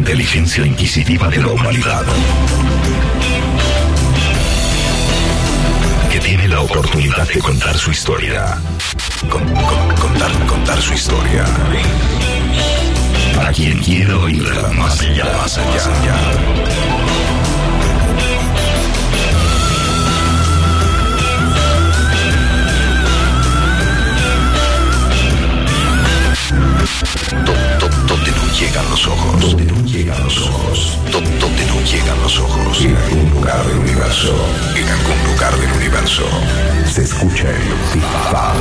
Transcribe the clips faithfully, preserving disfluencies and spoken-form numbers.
inteligencia inquisitiva de la humanidad, que tiene la oportunidad de contar su historia. Con, con, contar, contar su historia. Para quien quiera oírla más allá, más allá, más allá. Donde no llegan los ojos, donde no llegan los ojos, donde no llegan los ojos. En algún lugar del universo, en algún lugar del universo, se escucha el Big Bang.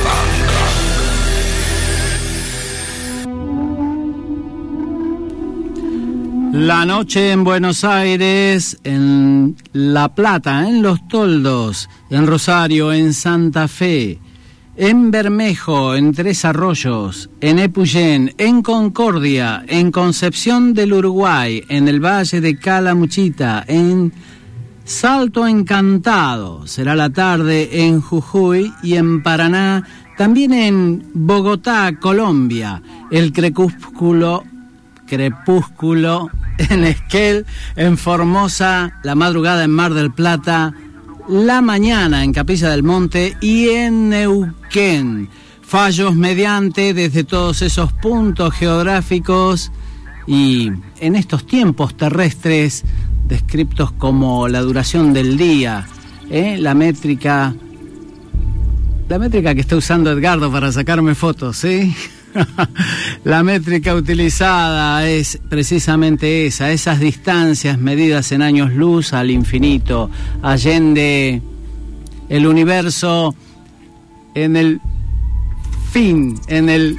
La noche en Buenos Aires, en La Plata, en Los Toldos, en Rosario, en Santa Fe, en Bermejo, en Tres Arroyos, en Epuyén, en Concordia, en Concepción del Uruguay, en el Valle de Calamuchita, en Salto Encantado, será la tarde en Jujuy y en Paraná, también en Bogotá, Colombia, el crepúsculo, crepúsculo en Esquel, en Formosa, la madrugada en Mar del Plata, la mañana en Capilla del Monte y en Neuquén. Fallos mediante desde todos esos puntos geográficos y en estos tiempos terrestres descriptos como la duración del día, ¿eh? la métrica, la métrica que está usando Edgardo para sacarme fotos, ¿sí? La métrica utilizada es precisamente esa, esas distancias medidas en años luz al infinito, allende el universo, en el fin, en el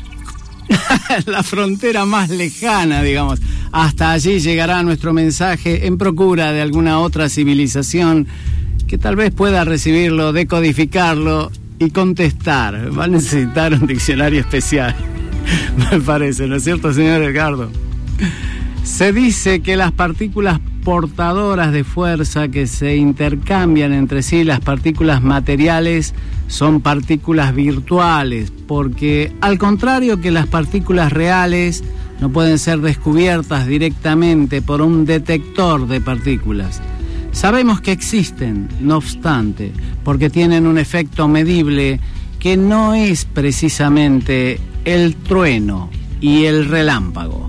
la frontera más lejana, digamos. Hasta allí llegará nuestro mensaje en procura de alguna otra civilización que tal vez pueda recibirlo, decodificarlo y contestar. Va a necesitar un diccionario especial, me parece, ¿no es cierto, señor Edgardo? Se dice que las partículas portadoras de fuerza que se intercambian entre sí, las partículas materiales, son partículas virtuales, porque al contrario que las partículas reales, no pueden ser descubiertas directamente por un detector de partículas. Sabemos que existen, no obstante, porque tienen un efecto medible que no es precisamente el trueno y el relámpago.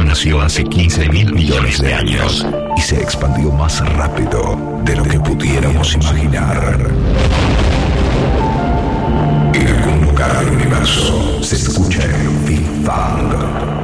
universo nació hace quince mil millones de años y se expandió más rápido de lo que pudiéramos imaginar. En algún lugar del universo se escucha el Big Bang.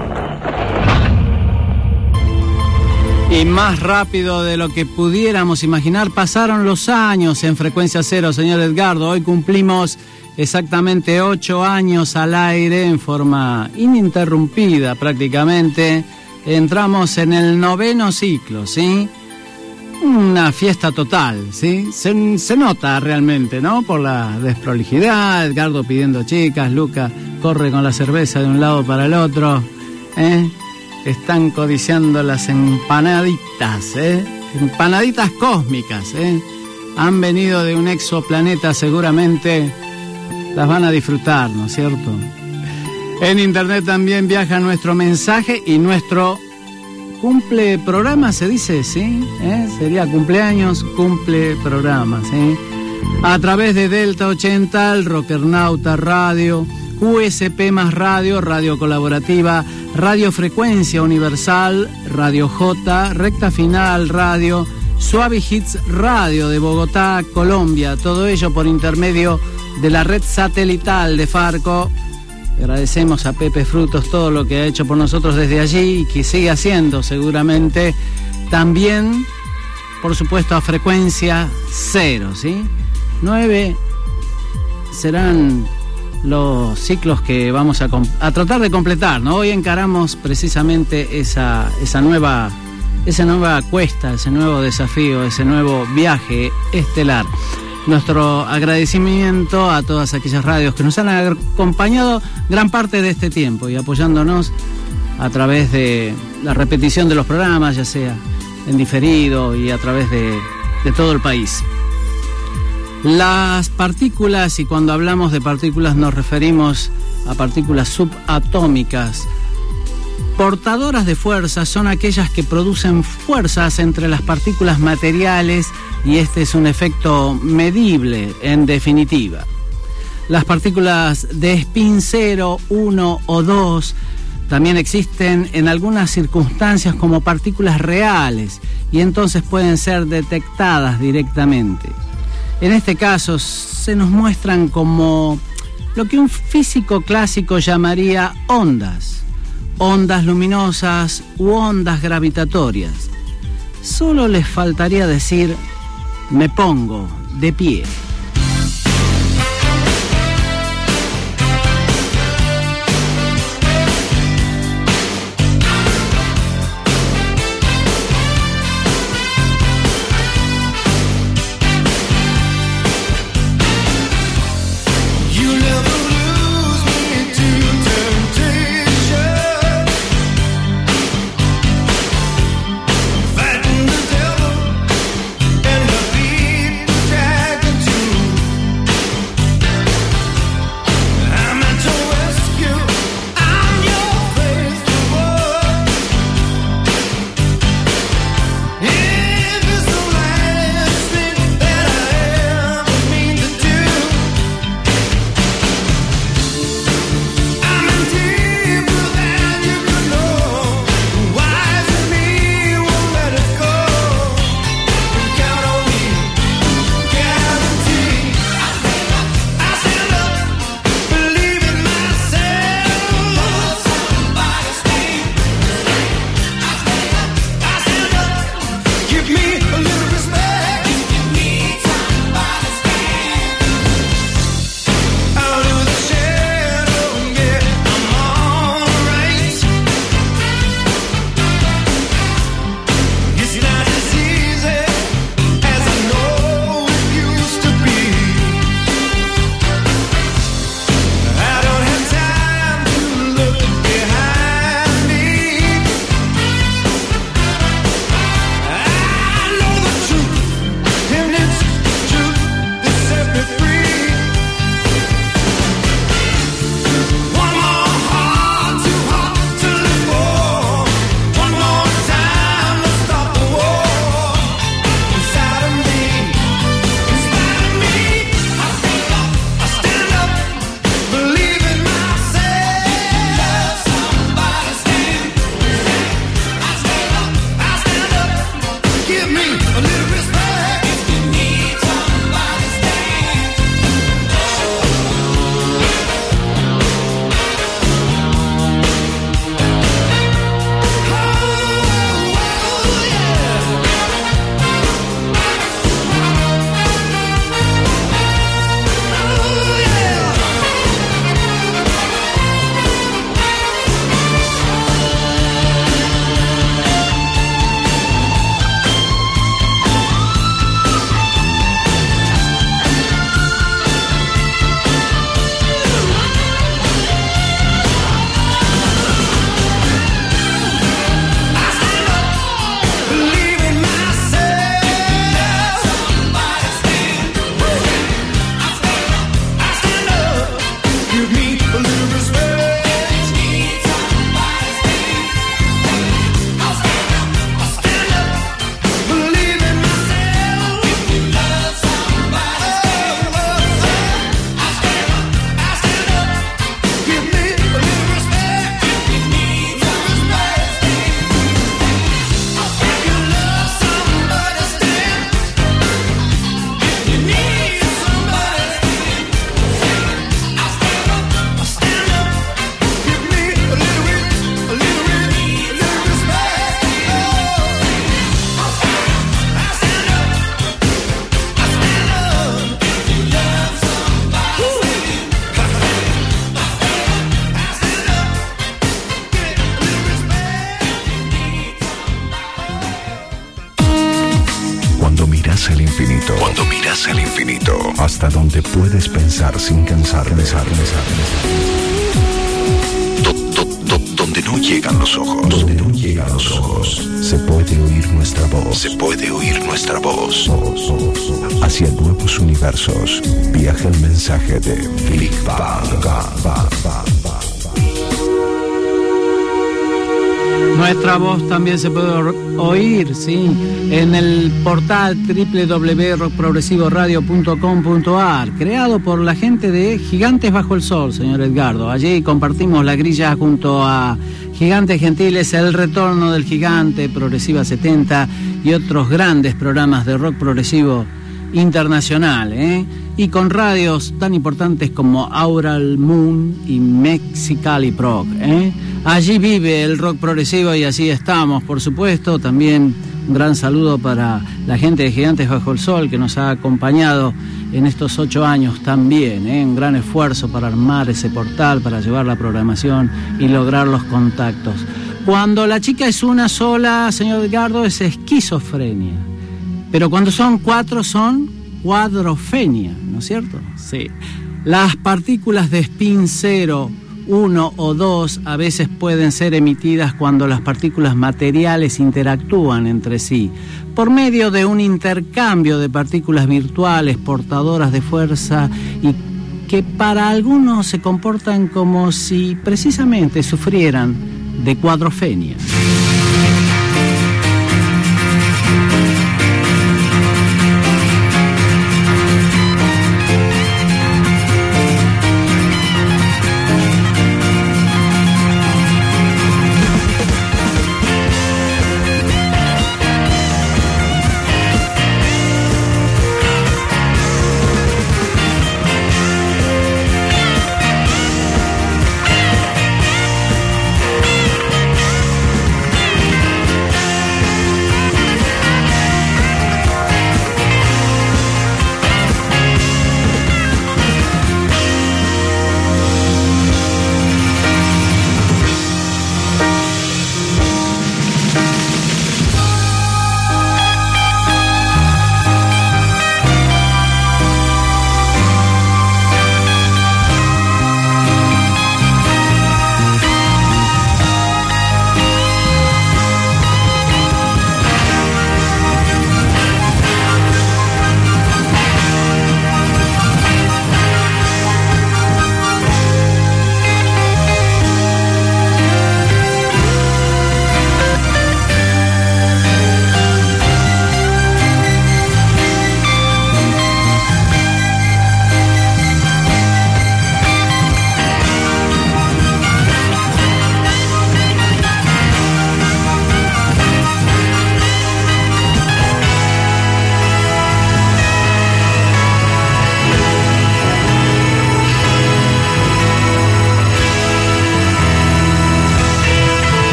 Y más rápido de lo que pudiéramos imaginar pasaron los años en Frecuencia Cero, señor Edgardo. Hoy cumplimos exactamente ocho años al aire en forma ininterrumpida prácticamente. Entramos en el noveno ciclo, ¿sí? Una fiesta total, ¿sí? Se, se nota realmente, ¿no? Por la desprolijidad, Edgardo pidiendo chicas, Luca corre con la cerveza de un lado para el otro, ¿eh? Están codiciando las empanaditas, ¿eh? Empanaditas cósmicas, ¿eh? Han venido de un exoplaneta, seguramente las van a disfrutar, ¿no es cierto? En internet también viaja nuestro mensaje y nuestro cumple programa, se dice, ¿sí? ¿Eh? Sería cumpleaños, cumple programa, ¿sí? A través de Delta ochenta, el Rockernauta Radio, U S P más Radio, Radio Colaborativa, Radio Frecuencia Universal, Radio J, Recta Final Radio, Suave Hits Radio de Bogotá, Colombia, todo ello por intermedio de la red satelital de Farco. Agradecemos a Pepe Frutos todo lo que ha hecho por nosotros desde allí y que sigue haciendo seguramente. También, por supuesto, a Frecuencia Cero, ¿sí? Nueve serán los ciclos que vamos a, a tratar de completar, ¿no? Hoy encaramos precisamente esa, esa nueva, esa nueva cuesta, ese nuevo desafío, ese nuevo viaje estelar. Nuestro agradecimiento a todas aquellas radios que nos han acompañado gran parte de este tiempo y apoyándonos a través de la repetición de los programas, ya sea en diferido y a través de, de todo el país. Las partículas, y cuando hablamos de partículas nos referimos a partículas subatómicas, portadoras de fuerza, son aquellas que producen fuerzas entre las partículas materiales y este es un efecto medible en definitiva. Las partículas de spin cero, uno o dos también existen en algunas circunstancias como partículas reales y entonces pueden ser detectadas directamente. En este caso se nos muestran como lo que un físico clásico llamaría ondas, ondas luminosas u ondas gravitatorias. Solo les faltaría decir, me pongo de pie. Fighting the devil and the beat dragged into Cuando miras al infinito, hasta donde puedes pensar sin cansar, pensar, pensar, pensar. Do, do, do, donde no llegan los ojos, donde no llegan los ojos, se puede oír nuestra voz, se puede oír nuestra voz. Hacia nuevos universos viaja el mensaje de Big Bang. Nuestra voz también se puede oír, sí, en el portal doble u doble u doble u punto rock progresivo radio punto com punto a r, creado por la gente de Gigantes Bajo el Sol, señor Edgardo. Allí compartimos la grilla junto a Gigantes Gentiles, El Retorno del Gigante, Progresiva setenta y otros grandes programas de rock progresivo internacional, ¿eh? Y con radios tan importantes como Aural Moon y Mexicali Prog, ¿eh? Allí vive el rock progresivo y así estamos, por supuesto. También un gran saludo para la gente de Gigantes Bajo el Sol que nos ha acompañado en estos ocho años también, ¿eh? Un gran esfuerzo para armar ese portal, para llevar la programación y lograr los contactos. Cuando la chica es una sola, señor Edgardo, es esquizofrenia. Pero cuando son cuatro son cuadrofenia, ¿no es cierto? Sí. Las partículas de spin cero, uno o dos a veces pueden ser emitidas cuando las partículas materiales interactúan entre sí, por medio de un intercambio de partículas virtuales portadoras de fuerza y que para algunos se comportan como si precisamente sufrieran de cuadrofenia.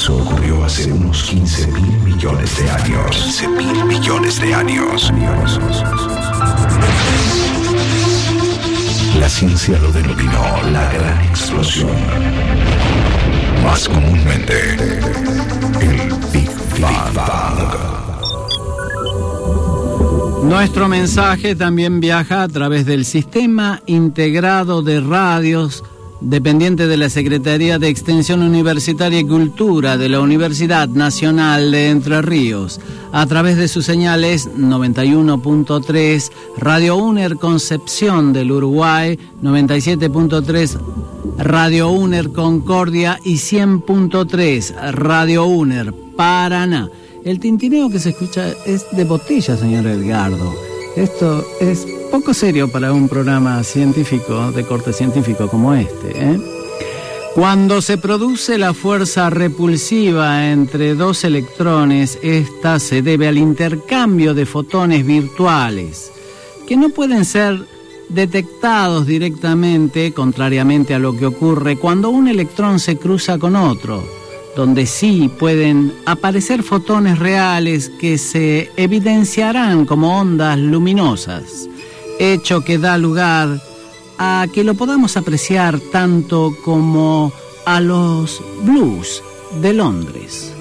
Eso ocurrió hace unos quince mil millones de años. quince mil millones de años. La ciencia lo denominó la gran explosión. Más comúnmente, el Big Bang. Nuestro mensaje también viaja a través del Sistema Integrado de Radios, dependiente de la Secretaría de Extensión Universitaria y Cultura de la Universidad Nacional de Entre Ríos, a través de sus señales noventa y uno punto tres, Radio UNER Concepción del Uruguay, noventa y siete punto tres, Radio UNER Concordia y cien punto tres, Radio UNER Paraná. El tintineo que se escucha es de botella, señor Edgardo. Esto es poco serio para un programa científico, de corte científico como este, ¿eh? Cuando se produce la fuerza repulsiva entre dos electrones, esta se debe al intercambio de fotones virtuales, que no pueden ser detectados directamente, contrariamente a lo que ocurre cuando un electrón se cruza con otro, donde sí pueden aparecer fotones reales que se evidenciarán como ondas luminosas, hecho que da lugar a que lo podamos apreciar tanto como a los blues de Londres.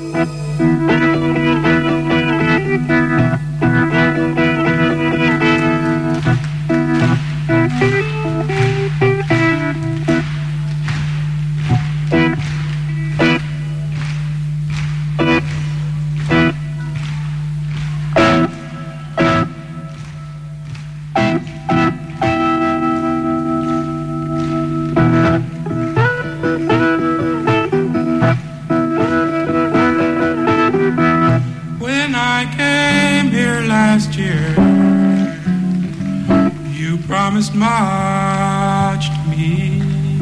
Much to me.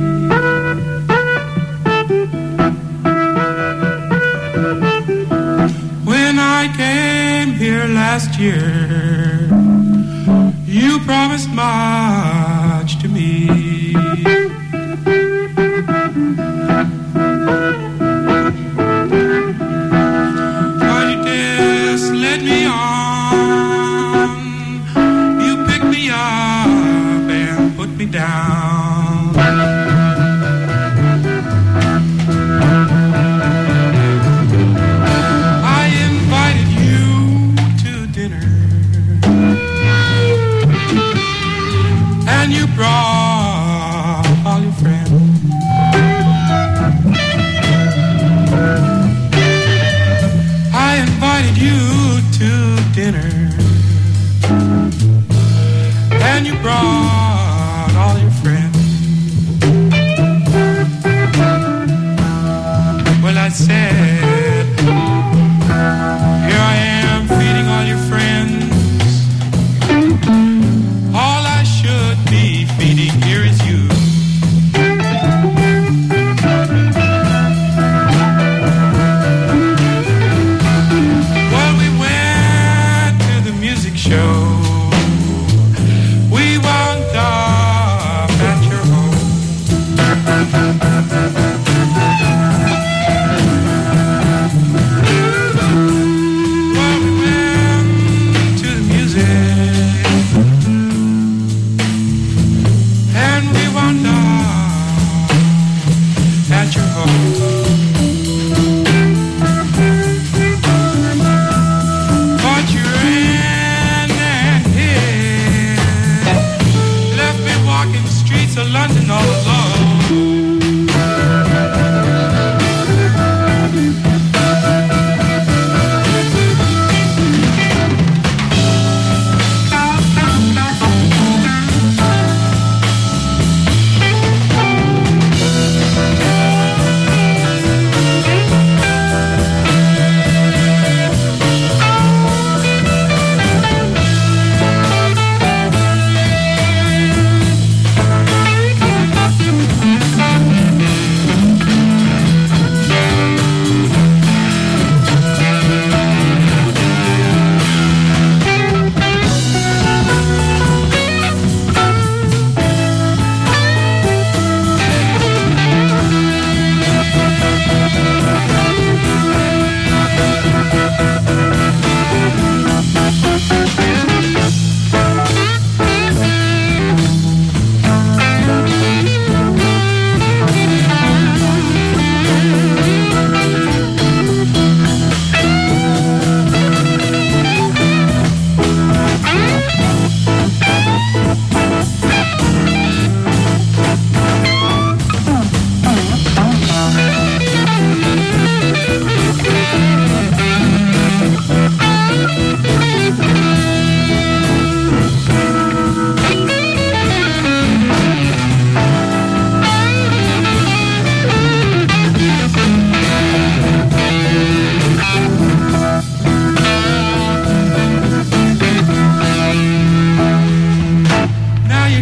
When I came here last year, you promised much to me. But you just let me on. You picked me up, put me down. I invited you to dinner, and you brought all your friends. I invited you to dinner, and you brought all your friends. Well, I said, here I am feeding all your friends. All I should be feeding here is you. Well, we went to the music show. We wound up at your home. Well, we went to the music, and we wound up at your home. But you ran and hid, left me walking the streets of London all alone.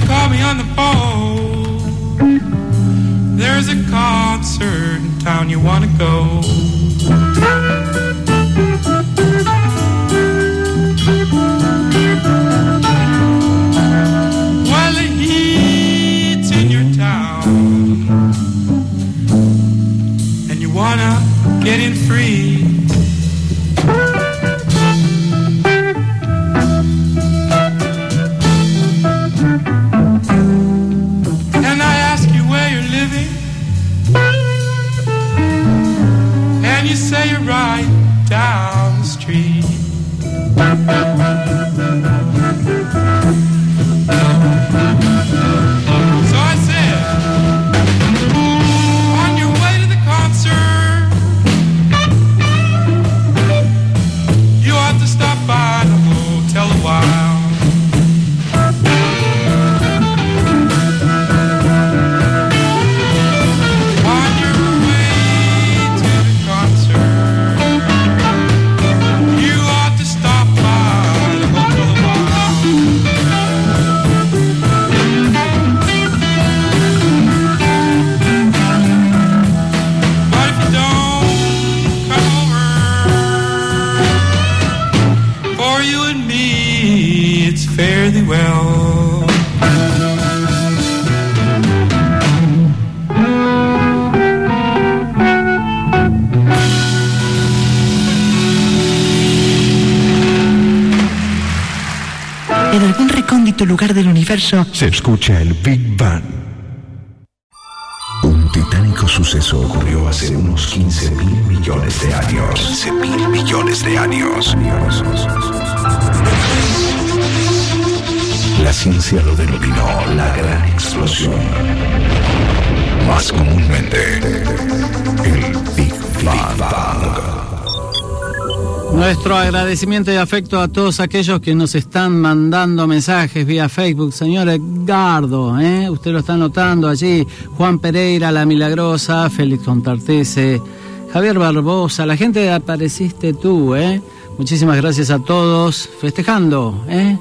call me on the phone. There's a concert in town you wanna go. Well, the heat's in your town, and you wanna get in free. And I ask you where you're living, and you say you're right down the street. So I said, on your way to the concert, you ought to stop by the hotel a while. On your way to the concert, you ought to stop by the hotel a while. But if you don't come over, for you and me, it's fairly well. En algún recóndito lugar del universo Se escucha el Big Bang. Un titánico suceso ocurrió hace unos quince mil millones de años. quince mil millones de años. La ciencia lo denominó la gran explosión. Más comúnmente, el Big Bang. Nuestro agradecimiento y afecto a todos aquellos que nos están mandando mensajes vía Facebook. Señor Edgardo, ¿eh? Usted lo está notando allí. Juan Pereira, La Milagrosa, Félix Contartese, Javier Barbosa, la gente de Apareciste Tú, ¿eh? Muchísimas gracias a todos. Festejando, ¿eh?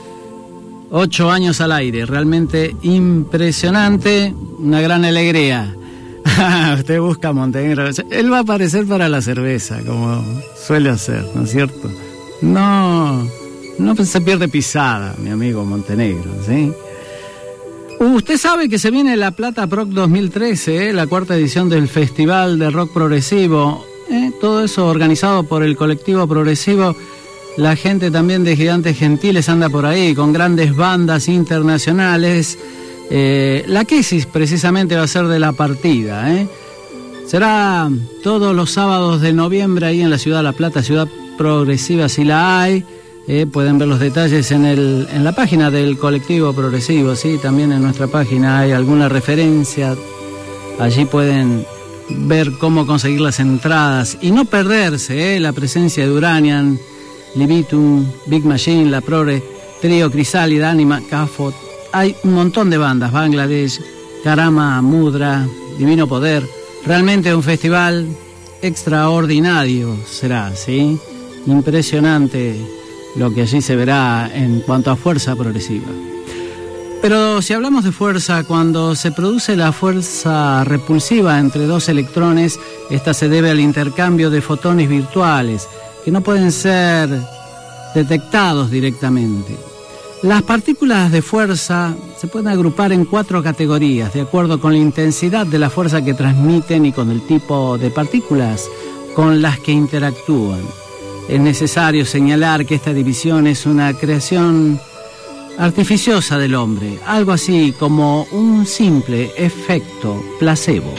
Ocho años al aire, realmente impresionante, una gran alegría. Usted busca Montenegro. Él va a aparecer para la cerveza, como suele hacer, ¿no es cierto? No, no se pierde pisada, mi amigo Montenegro, ¿sí? Usted sabe que se viene La Plata Proc dos mil trece, ¿eh? La cuarta edición del Festival de Rock Progresivo, ¿eh? Todo eso organizado por el colectivo progresivo. La gente también de Gigantes Gentiles anda por ahí, con grandes bandas internacionales. Eh, la Quesis precisamente va a ser de la partida, ¿eh? Será todos los sábados de noviembre ahí en la ciudad de La Plata, ciudad progresiva si la hay. Eh, pueden ver los detalles en, el, en la página del colectivo progresivo, ¿sí? También en nuestra página hay alguna referencia. Allí pueden ver cómo conseguir las entradas y no perderse, ¿eh? La presencia de Uranian, Libitum, Big Machine, La Progre, Trío, Crisálida, Anima, Cafot. Hay un montón de bandas, Bangladesh, Karama, Mudra, Divino Poder. Realmente un festival extraordinario será, ¿sí? Impresionante lo que allí se verá en cuanto a fuerza progresiva. Pero si hablamos de fuerza, cuando se produce la fuerza repulsiva entre dos electrones, esta se debe al intercambio de fotones virtuales, que no pueden ser detectados directamente. Las partículas de fuerza se pueden agrupar en cuatro categorías, de acuerdo con la intensidad de la fuerza que transmiten y con el tipo de partículas con las que interactúan. Es necesario señalar que esta división es una creación artificiosa del hombre, algo así como un simple efecto placebo.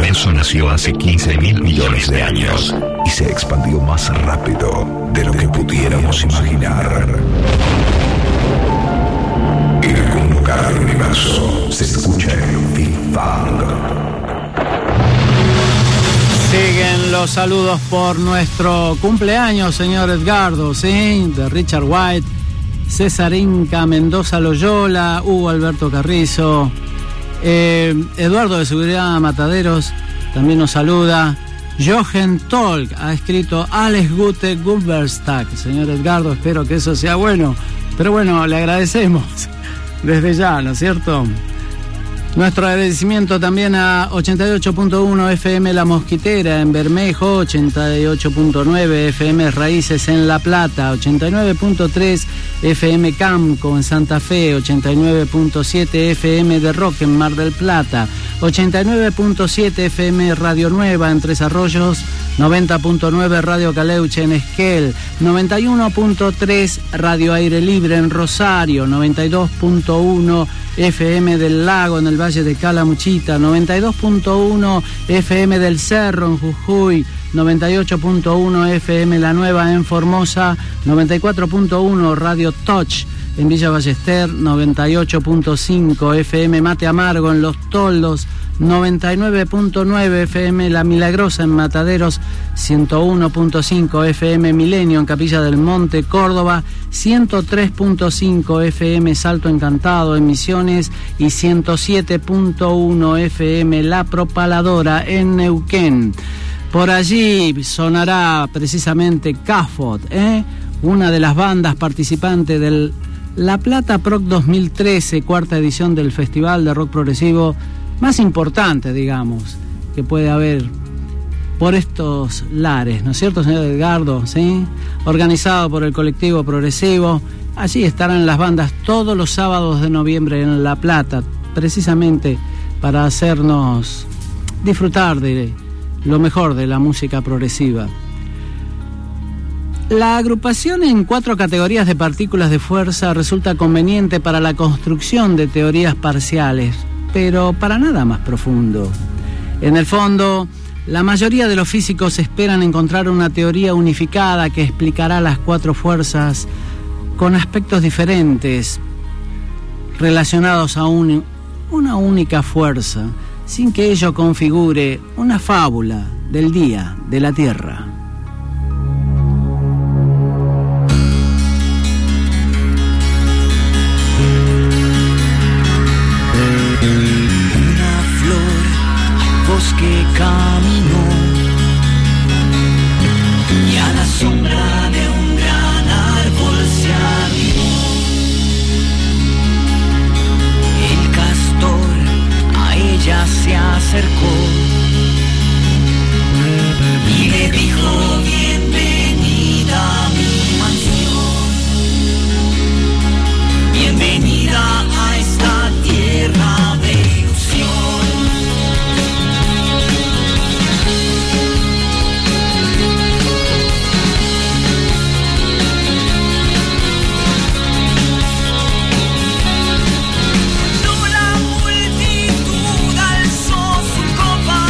universo nació hace quince mil millones de años y se expandió más rápido de lo que pudiéramos imaginar. En algún lugar del universo se escucha el Big Bang. Siguen los saludos por nuestro cumpleaños, señor Edgardo, ¿sí? De Richard White, César Inca, Mendoza Loyola, Hugo Alberto Carrizo, eh, Eduardo de Seguridad Mataderos también nos saluda. Jochen Tolk ha escrito Alex Gute Gumberstag. Señor Edgardo, espero que eso sea bueno. Pero bueno, le agradecemos desde ya, ¿no es cierto? Nuestro agradecimiento también a ochenta y ocho punto uno F M La Mosquitera en Bermejo, ochenta y ocho punto nueve F M Raíces en La Plata, ochenta y nueve punto tres F M Camco en Santa Fe, ochenta y nueve punto siete F M de Rock en Mar del Plata, ochenta y nueve punto siete F M Radio Nueva en Tres Arroyos, noventa punto nueve Radio Caleuche en Esquel, noventa y uno punto tres Radio Aire Libre en Rosario, noventa y dos punto uno F M del Lago en el Valle de Calamuchita, noventa y dos punto uno F M del Cerro en Jujuy, noventa y ocho punto uno F M La Nueva en Formosa, noventa y cuatro punto uno Radio Touch en Villa Ballester, noventa y ocho punto cinco F M Mate Amargo en Los Toldos, noventa y nueve punto nueve F M La Milagrosa en Mataderos, ciento uno punto cinco F M Milenio en Capilla del Monte, Córdoba, ciento tres punto cinco F M Salto Encantado en Misiones y ciento siete punto uno F M La Propaladora en Neuquén. Por allí sonará precisamente Cafot, ¿eh? Una de las bandas participantes del La Plata Proc dos mil trece, cuarta edición del Festival de Rock Progresivo más importante, digamos, que puede haber por estos lares, ¿no es cierto, señor Edgardo? ¿Sí? Organizado por el colectivo progresivo. Allí estarán las bandas todos los sábados de noviembre en La Plata, precisamente para hacernos disfrutar de lo mejor de la música progresiva. La agrupación en cuatro categorías de partículas de fuerza resulta conveniente para la construcción de teorías parciales, pero para nada más profundo. En el fondo, la mayoría de los físicos esperan encontrar una teoría unificada que explicará las cuatro fuerzas con aspectos diferentes relacionados a un, una única fuerza, sin que ello configure una fábula del día de la Tierra. Que caminó y a la sombra de un gran árbol se arribó. El castor a ella se acercó y le dijo: bienvenida a mi mansión, bienvenida a esta tierra de ilusión. Copa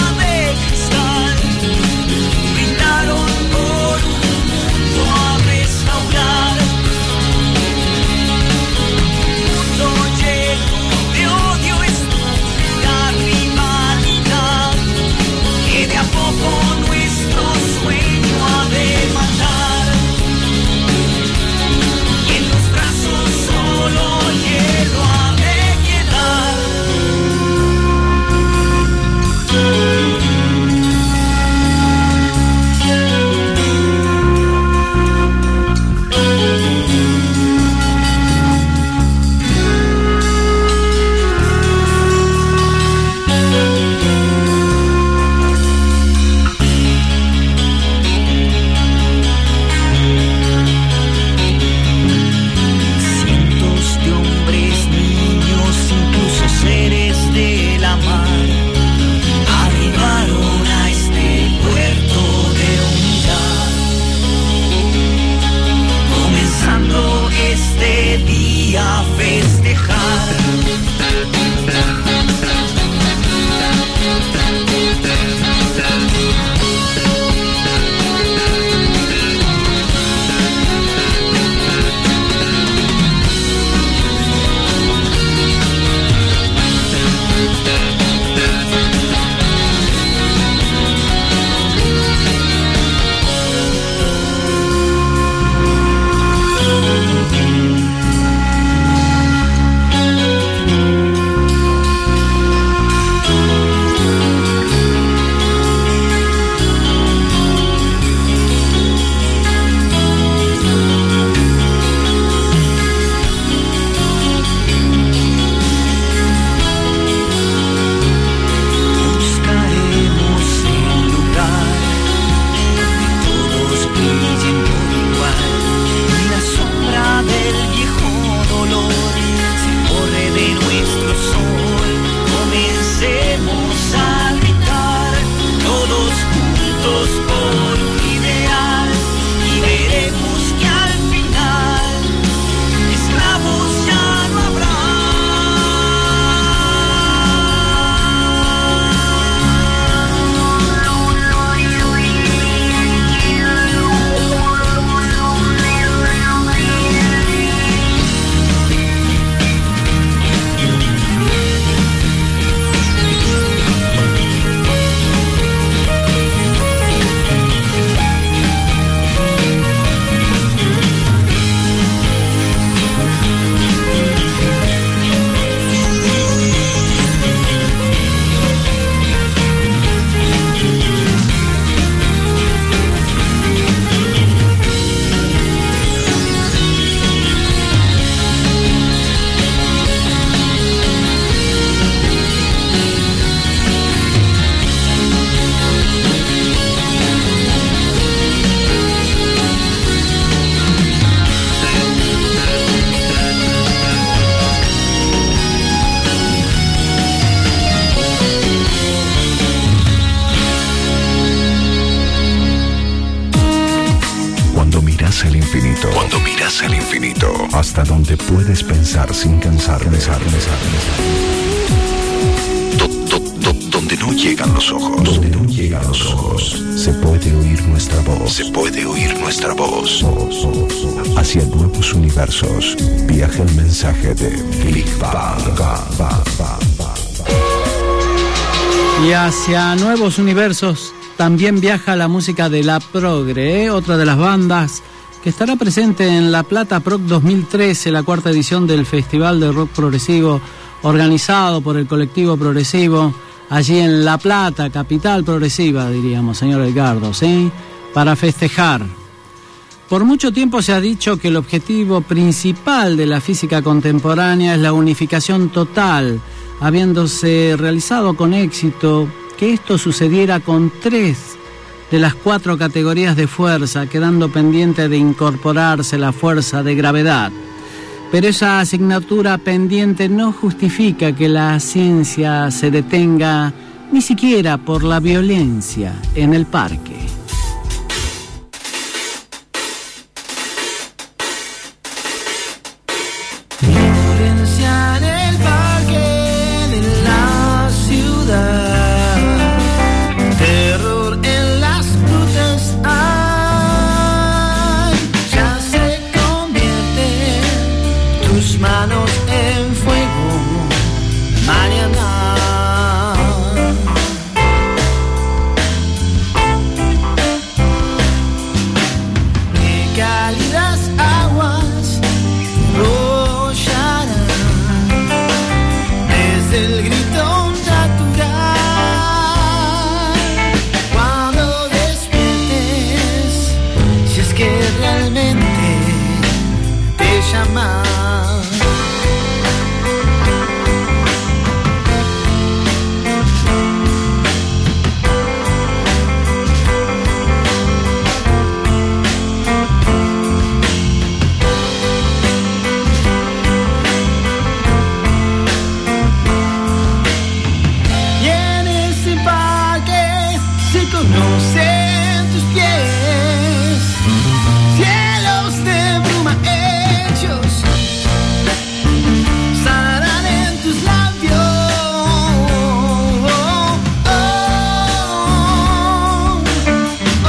infinito, hasta donde puedes pensar sin cansar, pensar, pensar, pensar. Do, do, do, donde no llegan los ojos, donde no llegan los ojos, se puede oír nuestra voz, se puede oír nuestra voz. Hacia nuevos universos viaja el mensaje de Big Bang. Y hacia nuevos universos también viaja la música de La Progre, ¿eh? Otra de las bandas que estará presente en La Plata Proc dos mil trece, la cuarta edición del Festival de Rock Progresivo organizado por el Colectivo Progresivo, allí en La Plata, capital progresiva, diríamos, señor Edgardo, ¿sí? Para festejar. Por mucho tiempo se ha dicho que el objetivo principal de la física contemporánea es la unificación total, habiéndose realizado con éxito que esto sucediera con tres de las cuatro categorías de fuerza, quedando pendiente de incorporarse la fuerza de gravedad. Pero esa asignatura pendiente no justifica que la ciencia se detenga ni siquiera por la violencia en el parque. Violencia en el parque de la ciudad, terror en las rutas, ay, ya se convierte tus manos en fuego mañana. Qué cálidas aguas rollarán desde el grito natural cuando despiertes, si es que realmente te llaman. Y en ese parque se conocen tus pies, cielos de bruma hechos, sanarán en tus labios. Oh, oh, oh.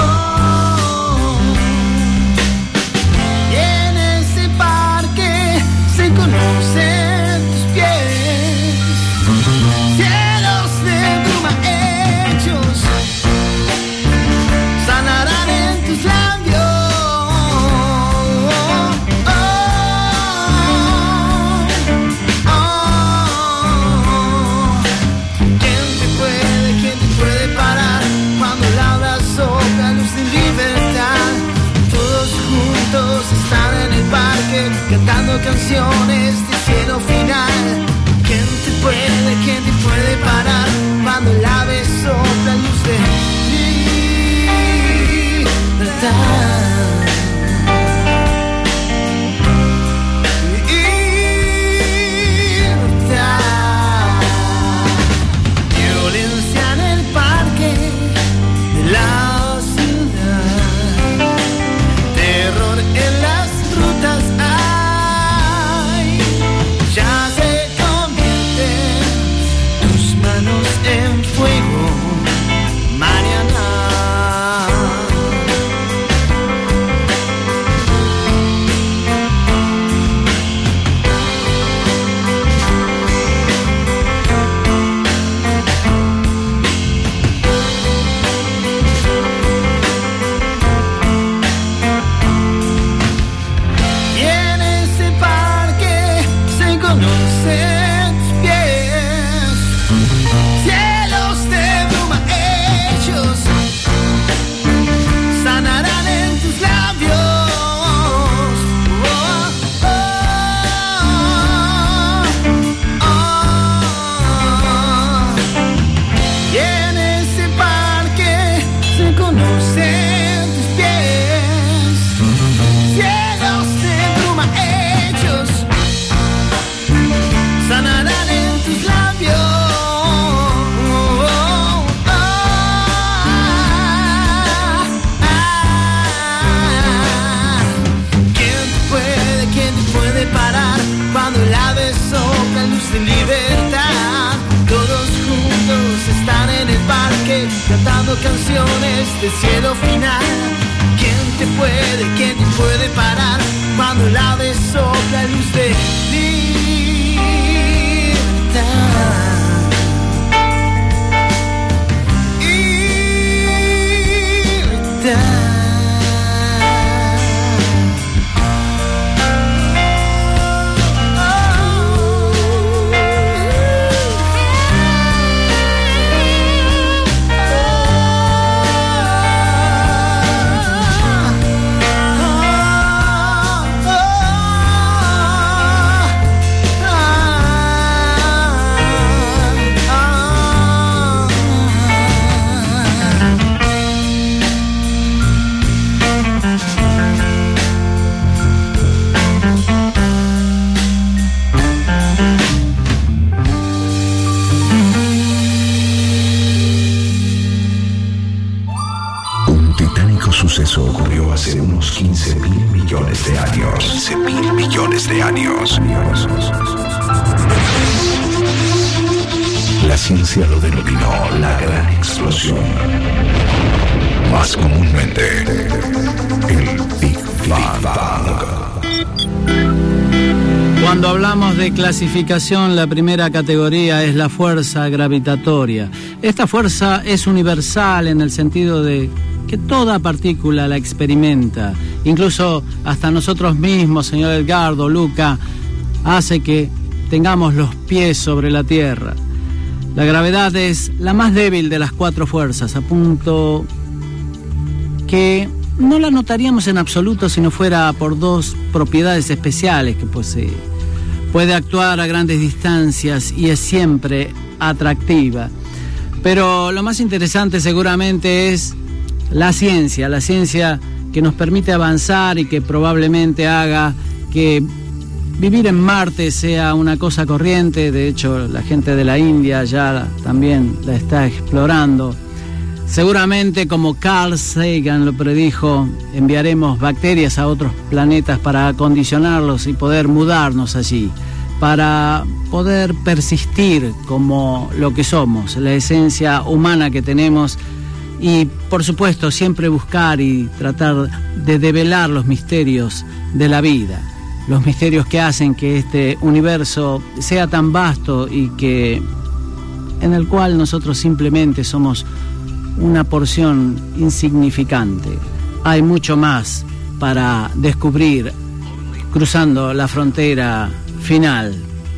Y en ese parque se conocen tus pies, cielos de bruma hechos, sanarán en tus labios. Oh, oh, oh. ¿Quién te puede, quién te puede parar cuando la hora sopla luz de libertad? Todos juntos están en el parque cantando canciones de cielo final. ¿Quién te puede, quién te puede parar cuando el ave sopla luz de libertad? Libertad. Violencia en el parque de la ciudad, terror en las rutas, ay, cantando canciones del cielo final. ¿Quién te puede, quién te puede parar cuando el ave sopla luz de libertad? Libertad. Suceso ocurrió hace unos quince mil millones de años. quince mil millones de años. La ciencia lo denominó la gran explosión. Más comúnmente, el Big Bang. Cuando hablamos de clasificación, la primera categoría es la fuerza gravitatoria. Esta fuerza es universal en el sentido de que toda partícula la experimenta, incluso hasta nosotros mismos, señor Edgardo, Luca, hace que tengamos los pies sobre la tierra. La gravedad es la más débil de las cuatro fuerzas, a punto que no la notaríamos en absoluto si no fuera por dos propiedades especiales que posee. Puede actuar a grandes distancias y es siempre atractiva. Pero lo más interesante seguramente es la ciencia, la ciencia que nos permite avanzar y que probablemente haga que vivir en Marte sea una cosa corriente. De hecho, la gente de la India ya también la está explorando. Seguramente, como Carl Sagan lo predijo, enviaremos bacterias a otros planetas para acondicionarlos y poder mudarnos allí, para poder persistir como lo que somos, la esencia humana que tenemos. Y, por supuesto, siempre buscar y tratar de develar los misterios de la vida, los misterios que hacen que este universo sea tan vasto y que en el cual nosotros simplemente somos una porción insignificante. Hay mucho más para descubrir cruzando la frontera final.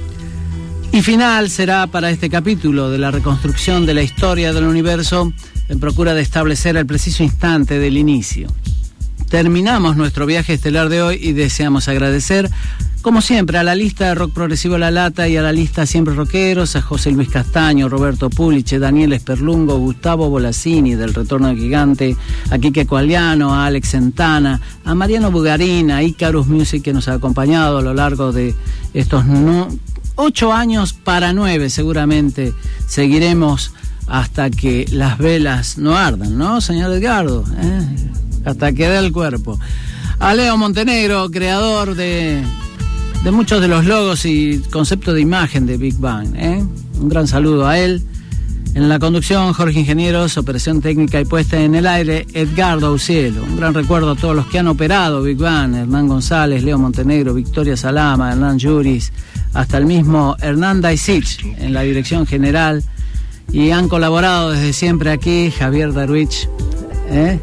Y final será para este capítulo de la reconstrucción de la historia del universo, en procura de establecer el preciso instante del inicio. Terminamos nuestro viaje estelar de hoy y deseamos agradecer, como siempre, a la lista de Rock Progresivo La Lata y a la lista Siempre Rockeros, a José Luis Castaño, Roberto Puliche, Daniel Esperlungo, Gustavo Bolasini del Retorno del Gigante, a Quique Coaliano, a Alex Santana, a Mariano Bugarín, a Icarus Music, que nos ha acompañado a lo largo de estos no, ocho años para nueve. Seguramente seguiremos hasta que las velas no ardan, ¿no, señor Edgardo? ¿Eh? Hasta que dé el cuerpo. A Leo Montenegro, creador de, de muchos de los logos y conceptos de imagen de Big Bang, ¿eh? Un gran saludo a él. En la conducción, Jorge Ingenieros, operación técnica y puesta en el aire, Edgardo Aucielo. Un gran recuerdo a todos los que han operado Big Bang: Hernán González, Leo Montenegro, Victoria Salama, Hernán Yuris, hasta el mismo Hernán Daisich en la dirección general. Y han colaborado desde siempre aquí Javier Darwich, ¿eh?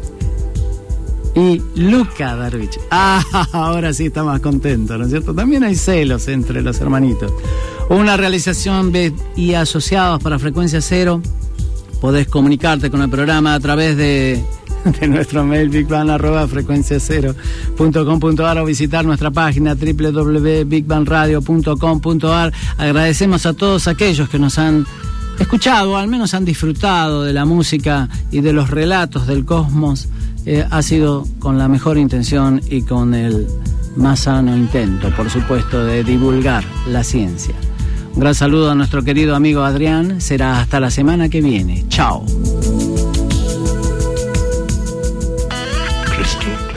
Y Luca Darwich. Ah, ahora sí está más contento, ¿no es cierto? También hay celos entre los hermanitos. Una realización de y asociados para Frecuencia Cero. Podés comunicarte con el programa a través de, de nuestro mail bigbang arroba frecuencia cero punto com punto ar o visitar nuestra página doble u doble u doble u punto big bang radio punto com punto ar. Agradecemos a todos aquellos que nos han escuchado, o al menos han disfrutado de la música y de los relatos del cosmos. Eh, ha sido con la mejor intención y con el más sano intento, por supuesto, de divulgar la ciencia. Un gran saludo a nuestro querido amigo Adrián. Será hasta la semana que viene. Chao. Crystal